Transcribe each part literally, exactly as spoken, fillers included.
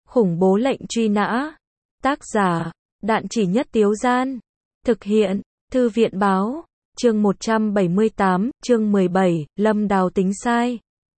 Khủng bố lệnh truy nã. Tác giả, Đạn Chỉ Nhất Tiếu Gian. Thực hiện, Thư viện Báo. Chương một trăm bảy mươi tám, chương mười bảy, Lâm Đào tính sai.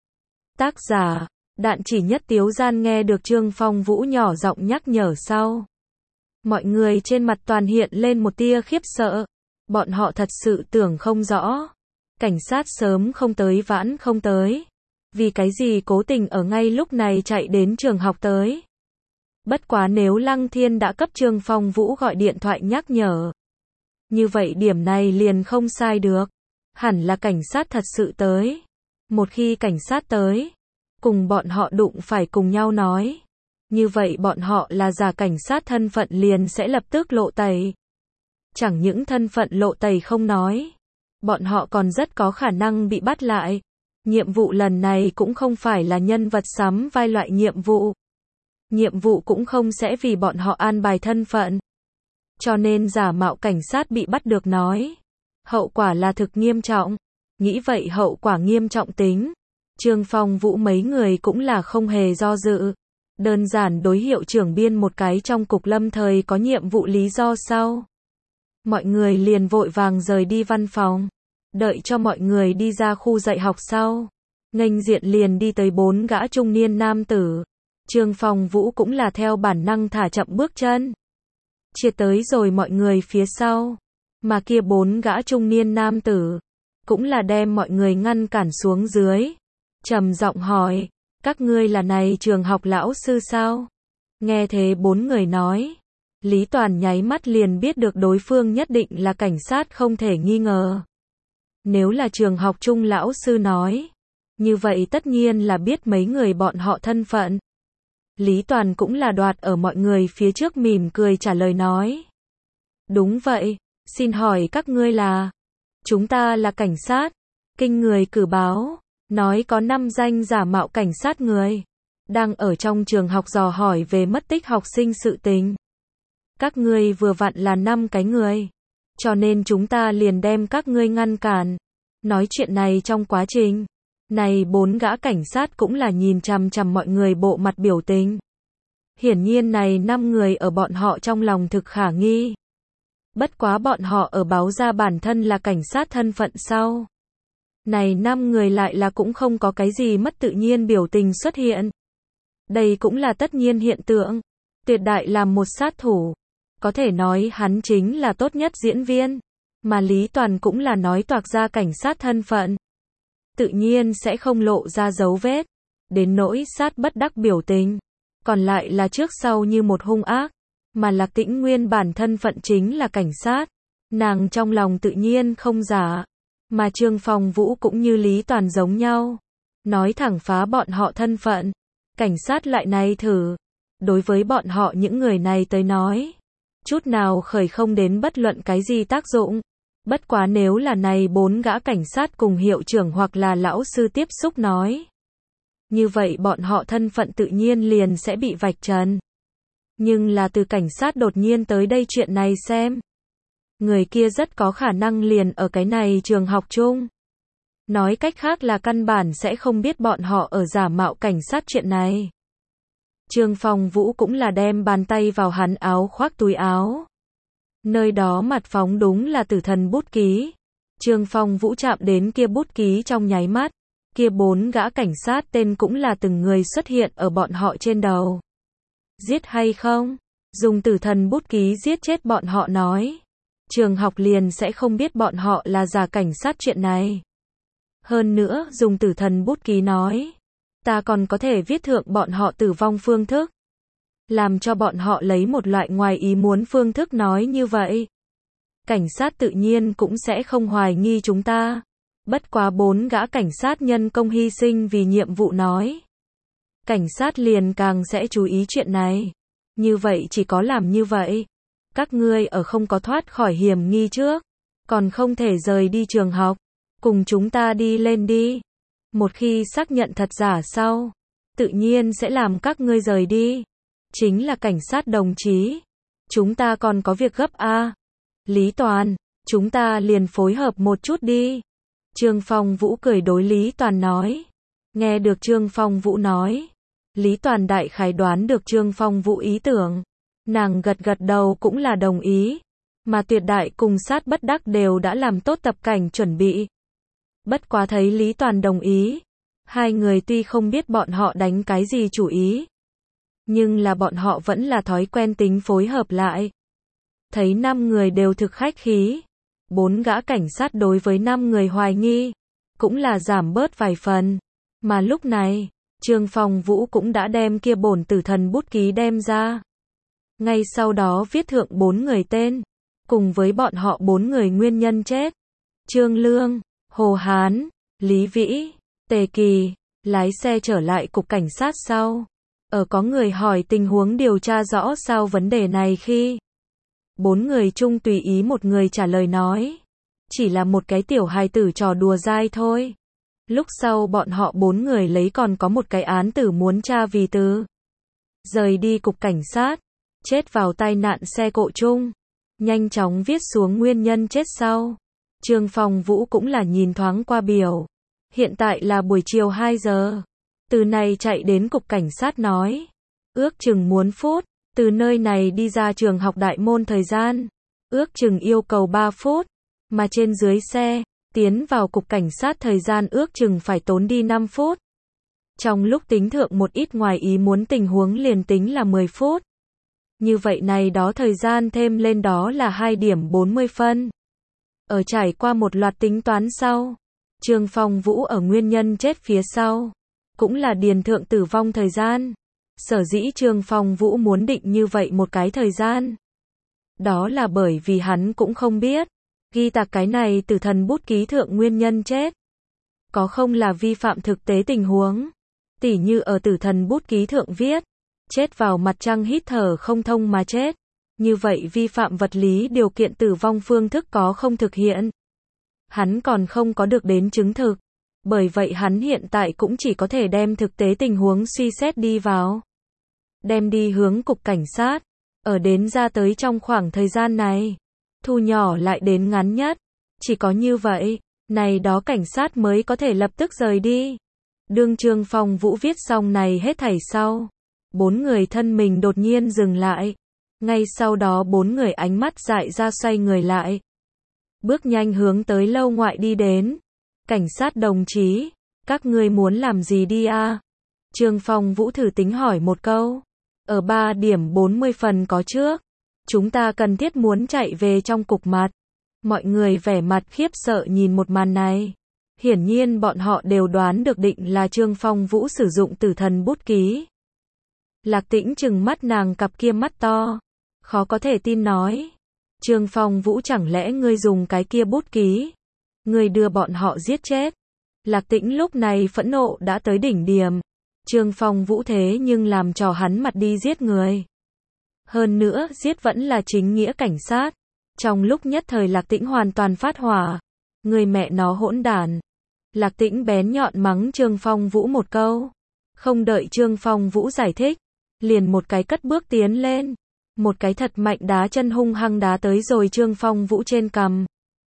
Tác giả, Đạn Chỉ Nhất Tiếu Gian. Nghe được Trương Phong Vũ nhỏ giọng nhắc nhở sau, mọi người trên mặt toàn hiện lên một tia khiếp sợ. Bọn họ thật sự tưởng không rõ. Cảnh sát sớm không tới vãn không tới. Vì cái gì cố tình ở ngay lúc này chạy đến trường học tới. Bất quá nếu Lăng Thiên đã cấp Trương Phong Vũ gọi điện thoại nhắc nhở, như vậy điểm này liền không sai được. Hẳn là cảnh sát thật sự tới. Một khi cảnh sát tới, cùng bọn họ đụng phải cùng nhau nói, như vậy bọn họ là giả cảnh sát thân phận liền sẽ lập tức lộ tẩy. Chẳng những thân phận lộ tẩy không nói, bọn họ còn rất có khả năng bị bắt lại. Nhiệm vụ lần này cũng không phải là nhân vật sắm vai loại nhiệm vụ. Nhiệm vụ cũng không sẽ vì bọn họ an bài thân phận. Cho nên giả mạo cảnh sát bị bắt được nói, hậu quả là thực nghiêm trọng. Nghĩ vậy hậu quả nghiêm trọng tính, Trương Phong Vũ mấy người cũng là không hề do dự. Đơn giản đối hiệu trưởng biên một cái trong cục lâm thời có nhiệm vụ lý do sau. Mọi người liền vội vàng rời đi văn phòng. Đợi cho mọi người đi ra khu dạy học sau, nghênh diện liền đi tới bốn gã trung niên nam tử. Trương Phong Vũ cũng là theo bản năng thả chậm bước chân, chia tới rồi mọi người phía sau. Mà kia bốn gã trung niên nam tử cũng là đem mọi người ngăn cản xuống dưới, trầm giọng hỏi, các ngươi là này trường học lão sư sao? Nghe thế bốn người nói, Lý Toàn nháy mắt liền biết được đối phương nhất định là cảnh sát không thể nghi ngờ. Nếu là trường học trung lão sư nói, như vậy tất nhiên là biết mấy người bọn họ thân phận. Lý Toàn cũng là đoạt ở mọi người phía trước mỉm cười trả lời nói. Đúng vậy, xin hỏi các ngươi là? Chúng ta là cảnh sát. Kinh người cử báo, nói có năm danh giả mạo cảnh sát người, đang ở trong trường học dò hỏi về mất tích học sinh sự tình. Các ngươi vừa vặn là năm cái người, cho nên chúng ta liền đem các ngươi ngăn cản. Nói chuyện này trong quá trình này, bốn gã cảnh sát cũng là nhìn chằm chằm mọi người bộ mặt biểu tình. Hiển nhiên này năm người ở bọn họ trong lòng thực khả nghi. Bất quá bọn họ ở báo ra bản thân là cảnh sát thân phận sau, này năm người lại là cũng không có cái gì mất tự nhiên biểu tình xuất hiện. Đây cũng là tất nhiên hiện tượng. Tuyệt đại làm một sát thủ, có thể nói hắn chính là tốt nhất diễn viên. Mà Lý Toàn cũng là nói toạc ra cảnh sát thân phận, tự nhiên sẽ không lộ ra dấu vết. Đến nỗi sát bất đắc biểu tình, còn lại là trước sau như một hung ác. Mà Lạc Tĩnh nguyên bản thân phận chính là cảnh sát, nàng trong lòng tự nhiên không giả. Mà Trương Phong Vũ cũng như Lý Toàn giống nhau, nói thẳng phá bọn họ thân phận. Cảnh sát lại này thử, đối với bọn họ những người này tới nói, chút nào khởi không đến bất luận cái gì tác dụng. Bất quá nếu là này bốn gã cảnh sát cùng hiệu trưởng hoặc là lão sư tiếp xúc nói, như vậy bọn họ thân phận tự nhiên liền sẽ bị vạch trần. Nhưng là từ cảnh sát đột nhiên tới đây chuyện này xem, người kia rất có khả năng liền ở cái này trường học chung. Nói cách khác là căn bản sẽ không biết bọn họ ở giả mạo cảnh sát chuyện này. Trương Phong Vũ cũng là đem bàn tay vào hắn áo khoác túi áo. Nơi đó mặt phóng đúng là tử thần bút ký. Trương Phong Vũ chạm đến kia bút ký trong nháy mắt, kia bốn gã cảnh sát tên cũng là từng người xuất hiện ở bọn họ trên đầu. Giết hay không? Dùng tử thần bút ký giết chết bọn họ nói, trường học liền sẽ không biết bọn họ là giả cảnh sát chuyện này. Hơn nữa dùng tử thần bút ký nói, ta còn có thể viết thượng bọn họ tử vong phương thức, làm cho bọn họ lấy một loại ngoài ý muốn phương thức nói như vậy. Cảnh sát tự nhiên cũng sẽ không hoài nghi chúng ta. Bất quá bốn gã cảnh sát nhân công hy sinh vì nhiệm vụ nói, cảnh sát liền càng sẽ chú ý chuyện này. Như vậy chỉ có làm như vậy, các ngươi ở không có thoát khỏi hiểm nghi trước, còn không thể rời đi trường học. Cùng chúng ta đi lên đi. Một khi xác nhận thật giả sau, tự nhiên sẽ làm các ngươi rời đi. Chính là cảnh sát đồng chí, chúng ta còn có việc gấp a. À? Lý Toàn, chúng ta liền phối hợp một chút đi. Trương Phong Vũ cười đối Lý Toàn nói. Nghe được Trương Phong Vũ nói, Lý Toàn đại khái đoán được Trương Phong Vũ ý tưởng. Nàng gật gật đầu cũng là đồng ý. Mà Tuyệt Đại cùng Sát Bất Đắc đều đã làm tốt tập cảnh chuẩn bị. Bất quá thấy Lý Toàn đồng ý. Hai người tuy không biết bọn họ đánh cái gì chủ ý. Nhưng là bọn họ vẫn là thói quen tính phối hợp lại. Thấy năm người đều thực khách khí. Bốn gã cảnh sát đối với năm người hoài nghi. Cũng là giảm bớt vài phần. Mà lúc này, Trương Phong Vũ cũng đã đem kia bổn tử thần bút ký đem ra. Ngay sau đó viết thượng bốn người tên. Cùng với bọn họ bốn người nguyên nhân chết. Trương Lương, Hồ Hán, Lý Vĩ, Tề Kỳ, lái xe trở lại cục cảnh sát sau. Ở có người hỏi tình huống điều tra rõ sao vấn đề này khi bốn người chung tùy ý một người trả lời nói. Chỉ là một cái tiểu hài tử trò đùa dai thôi. Lúc sau bọn họ bốn người lấy còn có một cái án tử muốn tra vì từ. Rời đi cục cảnh sát. Chết vào tai nạn xe cộ chung. Nhanh chóng viết xuống nguyên nhân chết sau. Trương Phong Vũ cũng là nhìn thoáng qua biểu. Hiện tại là buổi chiều hai giờ. Từ này chạy đến cục cảnh sát nói. Ước chừng muốn phút. Từ nơi này đi ra trường học đại môn thời gian. Ước chừng yêu cầu ba phút. Mà trên dưới xe, tiến vào cục cảnh sát thời gian ước chừng phải tốn đi năm phút. Trong lúc tính thượng một ít ngoài ý muốn tình huống liền tính là mười phút. Như vậy này đó thời gian thêm lên đó là hai điểm bốn mươi phân. Ở trải qua một loạt tính toán sau, Trương Phong Vũ ở nguyên nhân chết phía sau, cũng là điền thượng tử vong thời gian. Sở dĩ Trương Phong Vũ muốn định như vậy một cái thời gian. Đó là bởi vì hắn cũng không biết, ghi tạc cái này tử thần bút ký thượng nguyên nhân chết. Có không là vi phạm thực tế tình huống. Tỉ như ở tử thần bút ký thượng viết, chết vào mặt trăng hít thở không thông mà chết. Như vậy vi phạm vật lý điều kiện tử vong phương thức có không thực hiện. Hắn còn không có được đến chứng thực. Bởi vậy hắn hiện tại cũng chỉ có thể đem thực tế tình huống suy xét đi vào. Đem đi hướng cục cảnh sát. Ở đến ra tới trong khoảng thời gian này. Thu nhỏ lại đến ngắn nhất. Chỉ có như vậy, này đó cảnh sát mới có thể lập tức rời đi. Đương Trương Phong Vũ viết xong này hết thảy sau. Bốn người thân mình đột nhiên dừng lại. Ngay sau đó bốn người ánh mắt dại ra xoay người lại. Bước nhanh hướng tới lâu ngoại đi đến. Cảnh sát đồng chí, các ngươi muốn làm gì đi a? Trương Phong Vũ thử tính hỏi một câu. Ở ba điểm bốn mươi phần có trước. Chúng ta cần thiết muốn chạy về trong cục mặt. Mọi người vẻ mặt khiếp sợ nhìn một màn này. Hiển nhiên bọn họ đều đoán được định là Trương Phong Vũ sử dụng tử thần bút ký. Lạc Tĩnh trừng mắt nàng cặp kia mắt to. Khó có thể tin nói. Trương Phong Vũ chẳng lẽ ngươi dùng cái kia bút ký. Ngươi đưa bọn họ giết chết. Lạc Tĩnh lúc này phẫn nộ đã tới đỉnh điểm. Trương Phong Vũ thế nhưng làm trò hắn mặt đi giết người. Hơn nữa giết vẫn là chính nghĩa cảnh sát. Trong lúc nhất thời Lạc Tĩnh hoàn toàn phát hỏa. Người mẹ nó hỗn đản. Lạc Tĩnh bén nhọn mắng Trương Phong Vũ một câu. Không đợi Trương Phong Vũ giải thích. Liền một cái cất bước tiến lên. Một cái thật mạnh đá chân hung hăng đá tới rồi Trương Phong Vũ trên cằm.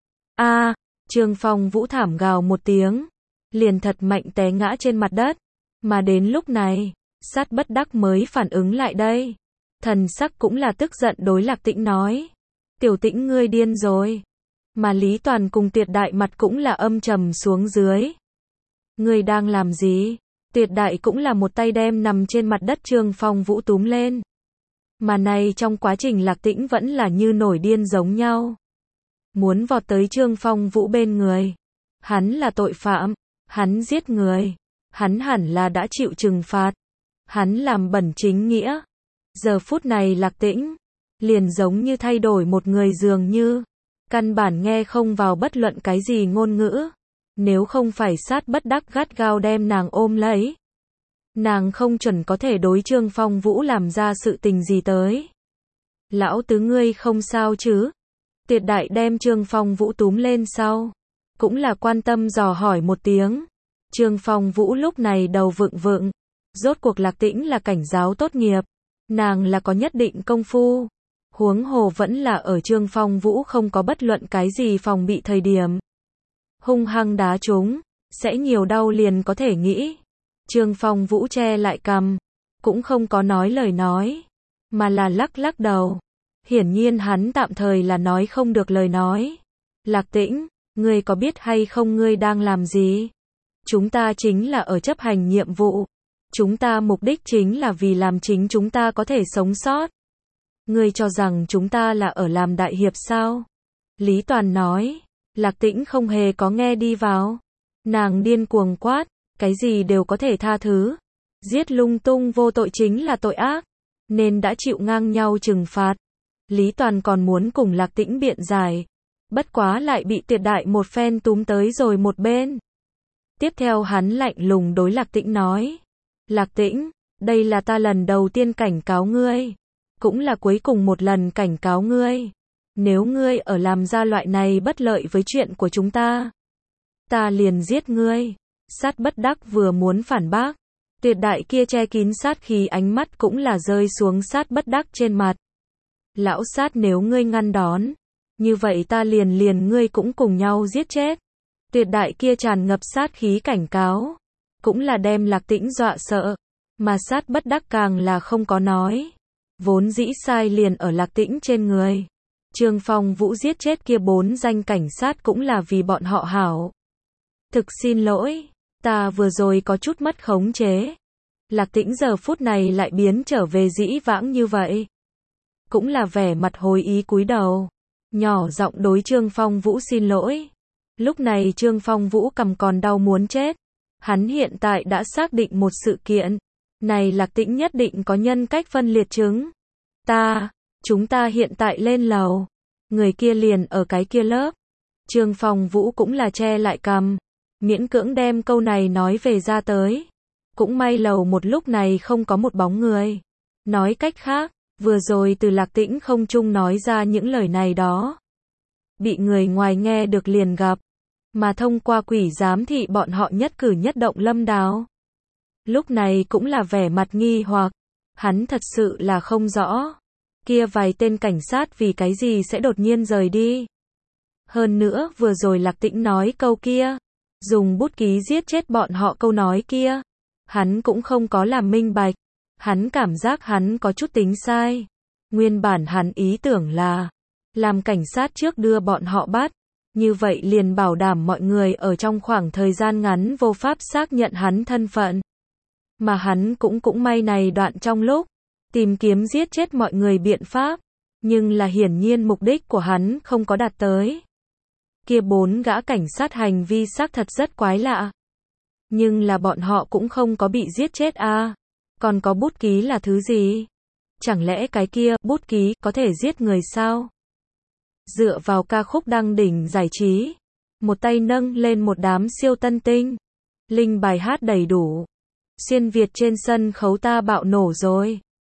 A, Trương Phong Vũ thảm gào một tiếng. Liền thật mạnh té ngã trên mặt đất. Mà đến lúc này, Sát Bất Đắc mới phản ứng lại đây. Thần sắc cũng là tức giận đối Lạc Tĩnh nói. Tiểu Tĩnh ngươi điên rồi. Mà Lý Toàn cùng Tuyệt Đại mặt cũng là âm trầm xuống dưới. Ngươi đang làm gì? Tuyệt Đại cũng là một tay đem nằm trên mặt đất Trương Phong Vũ túm lên. Mà này trong quá trình Lạc Tĩnh vẫn là như nổi điên giống nhau. Muốn vọt tới Trương Phong Vũ bên người. Hắn là tội phạm. Hắn giết người. Hắn hẳn là đã chịu trừng phạt. Hắn làm bẩn chính nghĩa. Giờ phút này Lạc Tĩnh liền giống như thay đổi một người dường như. Căn bản nghe không vào bất luận cái gì ngôn ngữ. Nếu không phải Sát Bất Đắc gắt gao đem nàng ôm lấy. Nàng không chuẩn có thể đối Trương Phong Vũ làm ra sự tình gì tới. Lão tứ ngươi không sao chứ? Tuyệt Đại đem Trương Phong Vũ túm lên sau. Cũng là quan tâm dò hỏi một tiếng. Trương Phong Vũ lúc này đầu vựng vựng. Rốt cuộc Lạc Tĩnh là cảnh giáo tốt nghiệp. Nàng là có nhất định công phu. Huống hồ vẫn là ở Trương Phong Vũ không có bất luận cái gì phòng bị thời điểm. Hung hăng đá chúng. Sẽ nhiều đau liền có thể nghĩ. Trương Phong Vũ che lại cằm. cũng không có nói lời nói, mà là lắc lắc đầu. Hiển nhiên hắn tạm thời là nói không được lời nói. Lạc Tĩnh, ngươi có biết hay không ngươi đang làm gì? Chúng ta chính là ở chấp hành nhiệm vụ. Chúng ta mục đích chính là vì làm chính chúng ta có thể sống sót. Ngươi cho rằng chúng ta là ở làm đại hiệp sao? Lý Toàn nói. Lạc Tĩnh không hề có nghe đi vào. Nàng điên cuồng quát, cái gì đều có thể tha thứ. Giết lung tung vô tội chính là tội ác, nên đã chịu ngang nhau trừng phạt. Lý Toàn còn muốn cùng Lạc Tĩnh biện giải, bất quá lại bị Tuyệt Đại một phen túm tới rồi một bên. Tiếp theo hắn lạnh lùng đối Lạc Tĩnh nói. Lạc Tĩnh, đây là ta lần đầu tiên cảnh cáo ngươi, cũng là cuối cùng một lần cảnh cáo ngươi. Nếu ngươi ở làm ra loại này bất lợi với chuyện của chúng ta, ta liền giết ngươi. Sát Bất Đắc vừa muốn phản bác, Tuyệt Đại kia che kín sát khí ánh mắt cũng là rơi xuống Sát Bất Đắc trên mặt. Lão Sát, nếu ngươi ngăn đón, như vậy ta liền liền ngươi cũng cùng nhau giết chết. Tuyệt Đại kia tràn ngập sát khí cảnh cáo, cũng là đem Lạc Tĩnh dọa sợ, mà Sát Bất Đắc càng là không có nói. Vốn dĩ sai liền ở Lạc Tĩnh trên người. Trương Phong Vũ giết chết kia bốn danh cảnh sát cũng là vì bọn họ hảo. Thực xin lỗi, ta vừa rồi có chút mất khống chế. Lạc Tĩnh giờ phút này lại biến trở về dĩ vãng như vậy. Cũng là vẻ mặt hối ý cúi đầu, nhỏ giọng đối Trương Phong Vũ xin lỗi. Lúc này Trương Phong Vũ cầm còn đau muốn chết. Hắn hiện tại đã xác định một sự kiện. Này Lạc Tĩnh nhất định có nhân cách phân liệt chứng. Ta, chúng ta hiện tại lên lầu. Người kia liền ở cái kia lớp. Trương Phong Vũ cũng là che lại cằm, miễn cưỡng đem câu này nói về ra tới. Cũng may lầu một lúc này không có một bóng người. Nói cách khác, vừa rồi từ Lạc Tĩnh không trung nói ra những lời này đó, bị người ngoài nghe được liền gặp. Mà thông qua quỷ giám thị bọn họ nhất cử nhất động Lâm Đào. Lúc này cũng là vẻ mặt nghi hoặc. Hắn thật sự là không rõ. Kia vài tên cảnh sát vì cái gì sẽ đột nhiên rời đi. Hơn nữa vừa rồi Lạc Tĩnh nói câu kia, dùng bút ký giết chết bọn họ câu nói kia, hắn cũng không có làm minh bạch. Hắn cảm giác hắn có chút tính sai. Nguyên bản hắn ý tưởng là làm cảnh sát trước đưa bọn họ bắt, như vậy liền bảo đảm mọi người ở trong khoảng thời gian ngắn vô pháp xác nhận hắn thân phận. Mà hắn cũng cũng may này đoạn trong lúc tìm kiếm giết chết mọi người biện pháp, nhưng là hiển nhiên mục đích của hắn không có đạt tới. Kia bốn gã cảnh sát hành vi xác thật rất quái lạ. Nhưng là bọn họ cũng không có bị giết chết à. Còn có bút ký là thứ gì? Chẳng lẽ cái kia, bút ký, có thể giết người sao? Dựa vào ca khúc đăng đỉnh giải trí, một tay nâng lên một đám siêu tân tinh. Linh bài hát đầy đủ. Xuyên Việt trên sân khấu ta bạo nổ rồi.